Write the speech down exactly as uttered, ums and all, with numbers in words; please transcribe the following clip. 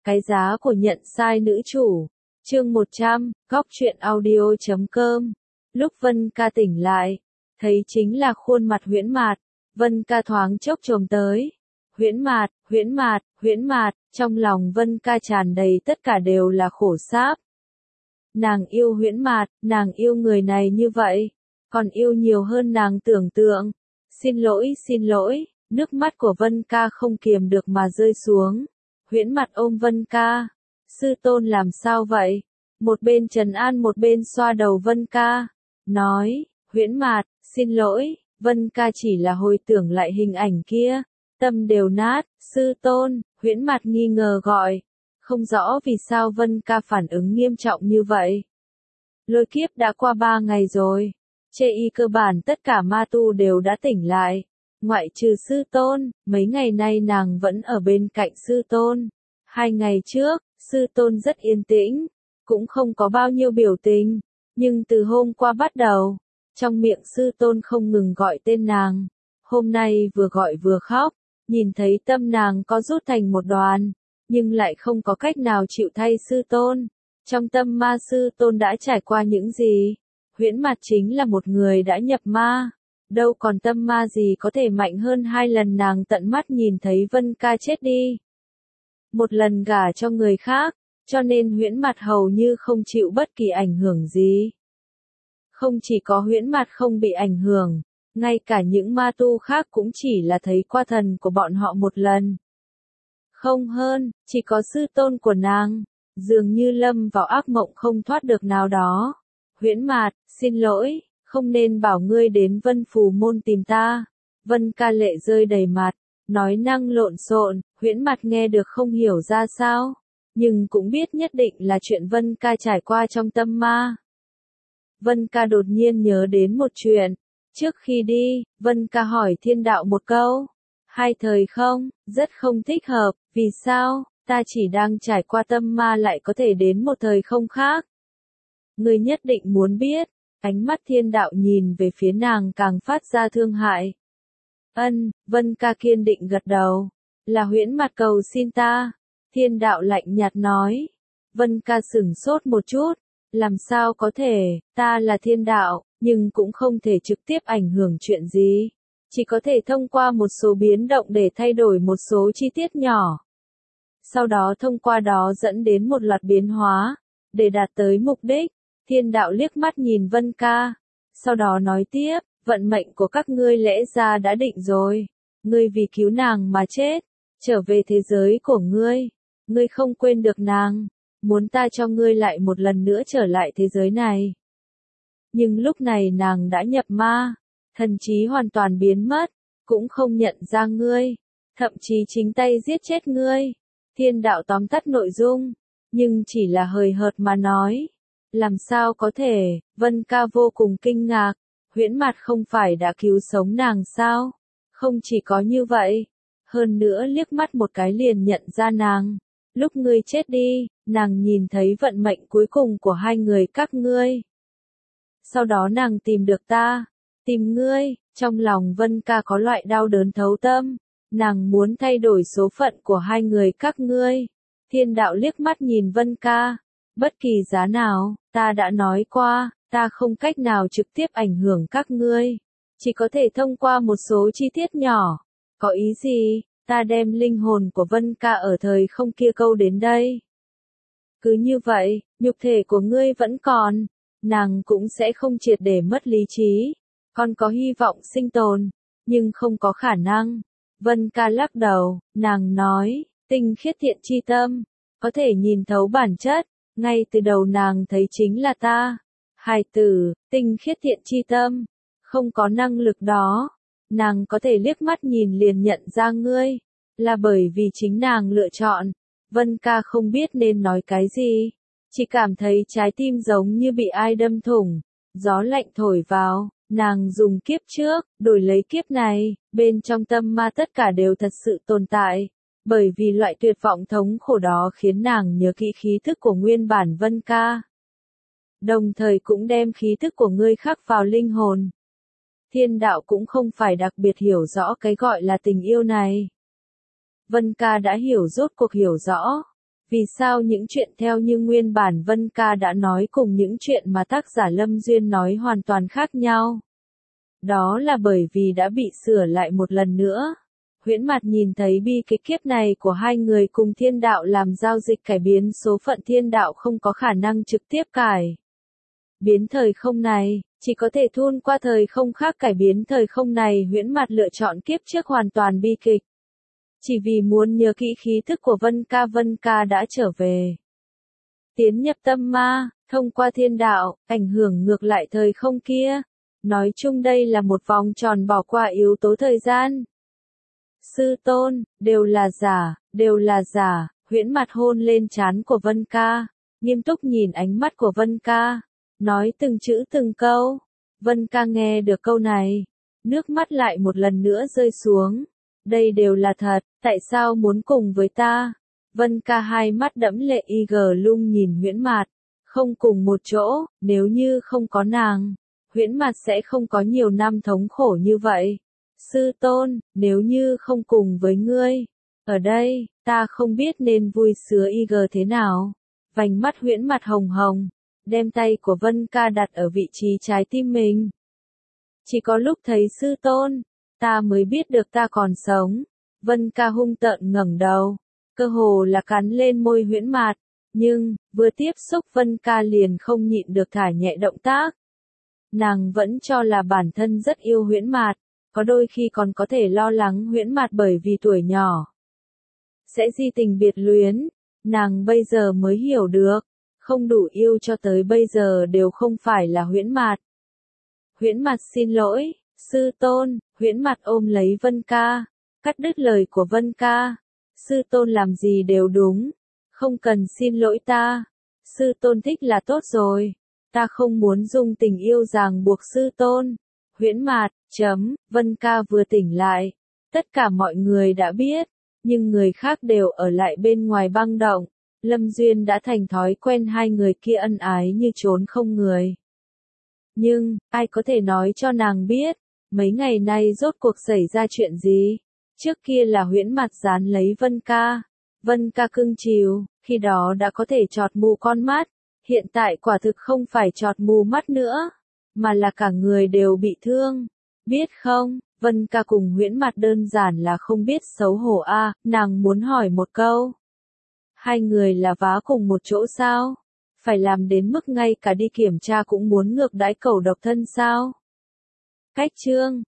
Cái giá của nhận sai nữ chủ. Chương một trăm, góc truyện audio chấm com. Lúc Vân Ca tỉnh lại, thấy chính là khuôn mặt Huyễn Mạt. Vân Ca thoáng chốc chồm tới. Huyễn Mạt, Huyễn Mạt, Huyễn Mạt, trong lòng Vân Ca tràn đầy tất cả đều là khổ sáp. Nàng yêu Huyễn Mạt, nàng yêu người này như vậy, còn yêu nhiều hơn nàng tưởng tượng. Xin lỗi, xin lỗi, nước mắt của Vân Ca không kiềm được mà rơi xuống. Huyễn Mạt ôm Vân Ca. Sư tôn làm sao vậy? Một bên trấn an một bên xoa đầu Vân Ca. Nói, Huyễn Mạt, xin lỗi, Vân Ca chỉ là hồi tưởng lại hình ảnh kia. Tâm đều nát, sư tôn, Huyễn Mạt nghi ngờ gọi. Không rõ vì sao Vân Ca phản ứng nghiêm trọng như vậy. Lôi kiếp đã qua ba ngày rồi. Chê y cơ bản tất cả ma tu đều đã tỉnh lại. Ngoại trừ sư tôn, mấy ngày nay nàng vẫn ở bên cạnh sư tôn. Hai ngày trước, sư tôn rất yên tĩnh, cũng không có bao nhiêu biểu tình. Nhưng từ hôm qua bắt đầu, trong miệng sư tôn không ngừng gọi tên nàng. Hôm nay vừa gọi vừa khóc, nhìn thấy tâm nàng có rút thành một đoàn, nhưng lại không có cách nào chịu thay sư tôn. Trong tâm ma sư tôn đã trải qua những gì? Huyễn Mạt chính là một người đã nhập ma. Đâu còn tâm ma gì có thể mạnh hơn hai lần nàng tận mắt nhìn thấy Vân Ca chết đi. Một lần gả cho người khác, cho nên Huyễn Mạt hầu như không chịu bất kỳ ảnh hưởng gì. Không chỉ có Huyễn Mạt không bị ảnh hưởng, ngay cả những ma tu khác cũng chỉ là thấy qua thần của bọn họ một lần. Không hơn, chỉ có sư tôn của nàng, dường như lâm vào ác mộng không thoát được nào đó. Huyễn Mạt, xin lỗi, không nên bảo ngươi đến Vân Phù Môn tìm ta. Vân Ca lệ rơi đầy mặt, nói năng lộn xộn. Huyễn Mạt nghe được không hiểu ra sao, nhưng cũng biết nhất định là chuyện Vân Ca trải qua trong tâm ma. Vân Ca đột nhiên nhớ đến một chuyện. Trước khi đi, Vân Ca hỏi thiên đạo một câu. Hai thời không, rất không thích hợp, vì sao, ta chỉ đang trải qua tâm ma lại có thể đến một thời không khác. Ngươi nhất định muốn biết. Ánh mắt thiên đạo nhìn về phía nàng càng phát ra thương hại. Ân, Vân Ca kiên định gật đầu. Là Huyễn Mạt cầu xin ta. Thiên đạo lạnh nhạt nói. Vân Ca sửng sốt một chút. Làm sao có thể, ta là thiên đạo, nhưng cũng không thể trực tiếp ảnh hưởng chuyện gì. Chỉ có thể thông qua một số biến động để thay đổi một số chi tiết nhỏ. Sau đó thông qua đó dẫn đến một loạt biến hóa, để đạt tới mục đích. Thiên đạo liếc mắt nhìn Vân Ca, sau đó nói tiếp, vận mệnh của các ngươi lẽ ra đã định rồi. Ngươi vì cứu nàng mà chết, trở về thế giới của ngươi. Ngươi không quên được nàng, muốn ta cho ngươi lại một lần nữa trở lại thế giới này. Nhưng lúc này nàng đã nhập ma, thần trí hoàn toàn biến mất, cũng không nhận ra ngươi, thậm chí chính tay giết chết ngươi. Thiên đạo tóm tắt nội dung, nhưng chỉ là hời hợt mà nói. Làm sao có thể, Vân Ca vô cùng kinh ngạc, Huyễn Mạt không phải đã cứu sống nàng sao? Không chỉ có như vậy, hơn nữa liếc mắt một cái liền nhận ra nàng. Lúc ngươi chết đi, nàng nhìn thấy vận mệnh cuối cùng của hai người các ngươi. Sau đó nàng tìm được ta, tìm ngươi, trong lòng Vân Ca có loại đau đớn thấu tâm, nàng muốn thay đổi số phận của hai người các ngươi. Thiên đạo liếc mắt nhìn Vân Ca. Bất kỳ giá nào, ta đã nói qua, ta không cách nào trực tiếp ảnh hưởng các ngươi. Chỉ có thể thông qua một số chi tiết nhỏ. Có ý gì, ta đem linh hồn của Vân Ca ở thời không kia câu đến đây. Cứ như vậy, nhục thể của ngươi vẫn còn, nàng cũng sẽ không triệt để mất lý trí. Còn có hy vọng sinh tồn, nhưng không có khả năng. Vân Ca lắc đầu, nàng nói, tinh khiết thiện chi tâm, có thể nhìn thấu bản chất. Ngay từ đầu nàng thấy chính là ta. Hài tử, tinh khiết thiện chi tâm, không có năng lực đó. Nàng có thể liếc mắt nhìn liền nhận ra ngươi, là bởi vì chính nàng lựa chọn. Vân Ca không biết nên nói cái gì, chỉ cảm thấy trái tim giống như bị ai đâm thủng, gió lạnh thổi vào, nàng dùng kiếp trước, đổi lấy kiếp này, bên trong tâm ma tất cả đều thật sự tồn tại. Bởi vì loại tuyệt vọng thống khổ đó khiến nàng nhớ kỹ khí thức của nguyên bản Vân Ca. Đồng thời cũng đem khí thức của ngươi khắc vào linh hồn. Thiên đạo cũng không phải đặc biệt hiểu rõ cái gọi là tình yêu này. Vân Ca đã hiểu rốt cuộc hiểu rõ. Vì sao những chuyện theo như nguyên bản Vân Ca đã nói cùng những chuyện mà tác giả Lâm Duyên nói hoàn toàn khác nhau? Đó là bởi vì đã bị sửa lại một lần nữa. Huyễn Mạt nhìn thấy bi kịch kiếp này của hai người cùng thiên đạo làm giao dịch cải biến số phận, thiên đạo không có khả năng trực tiếp cải biến thời không này, chỉ có thể thôn qua thời không khác cải biến thời không này. Huyễn Mạt lựa chọn kiếp trước hoàn toàn bi kịch. Chỉ vì muốn nhớ kỹ khí thức của Vân Ca, Vân Ca đã trở về. Tiến nhập tâm ma, thông qua thiên đạo, ảnh hưởng ngược lại thời không kia. Nói chung đây là một vòng tròn bỏ qua yếu tố thời gian. Sư tôn, đều là giả, đều là giả. Huyễn Mạt hôn lên trán của Vân Ca, nghiêm túc nhìn ánh mắt của Vân Ca, nói từng chữ từng câu. Vân Ca nghe được câu này, nước mắt lại một lần nữa rơi xuống. Đây đều là thật, tại sao muốn cùng với ta? Vân Ca hai mắt đẫm lệ y gờ lung nhìn Huyễn Mạt, không cùng một chỗ, nếu như không có nàng, Huyễn Mạt sẽ không có nhiều năm thống khổ như vậy. Sư tôn, nếu như không cùng với ngươi, ở đây, ta không biết nên vui sướng y gờ thế nào. Vành mắt Huyễn Mạt hồng hồng, đem tay của Vân Ca đặt ở vị trí trái tim mình. Chỉ có lúc thấy sư tôn, ta mới biết được ta còn sống. Vân Ca hung tợn ngẩng đầu, cơ hồ là cắn lên môi Huyễn Mạt, nhưng, vừa tiếp xúc Vân Ca liền không nhịn được thả nhẹ động tác. Nàng vẫn cho là bản thân rất yêu Huyễn Mạt, có đôi khi còn có thể lo lắng Huyễn Mạt bởi vì tuổi nhỏ sẽ di tình biệt luyến. Nàng bây giờ mới hiểu được, không đủ yêu cho tới bây giờ đều không phải là Huyễn Mạt. Huyễn Mạt xin lỗi, sư tôn. Huyễn Mạt ôm lấy Vân Ca, cắt đứt lời của Vân Ca. Sư tôn làm gì đều đúng, không cần xin lỗi ta. Sư tôn thích là tốt rồi, ta không muốn dùng tình yêu ràng buộc sư tôn. Huyễn Mạt, chấm, Vân Ca vừa tỉnh lại, tất cả mọi người đã biết, nhưng người khác đều ở lại bên ngoài băng động. Lâm Duyên đã thành thói quen hai người kia ân ái như trốn không người. Nhưng, ai có thể nói cho nàng biết, mấy ngày nay rốt cuộc xảy ra chuyện gì? Trước kia là Huyễn Mạt dán lấy Vân Ca, Vân Ca cưng chiều, khi đó đã có thể chọt mù con mắt, hiện tại quả thực không phải chọt mù mắt nữa, mà là cả người đều bị thương. Biết không, Vân Ca cùng Huyễn Mạt đơn giản là không biết xấu hổ a. À, nàng muốn hỏi một câu. Hai người là vá cùng một chỗ sao? Phải làm đến mức ngay cả đi kiểm tra cũng muốn ngược đãi cẩu độc thân sao? Cách chương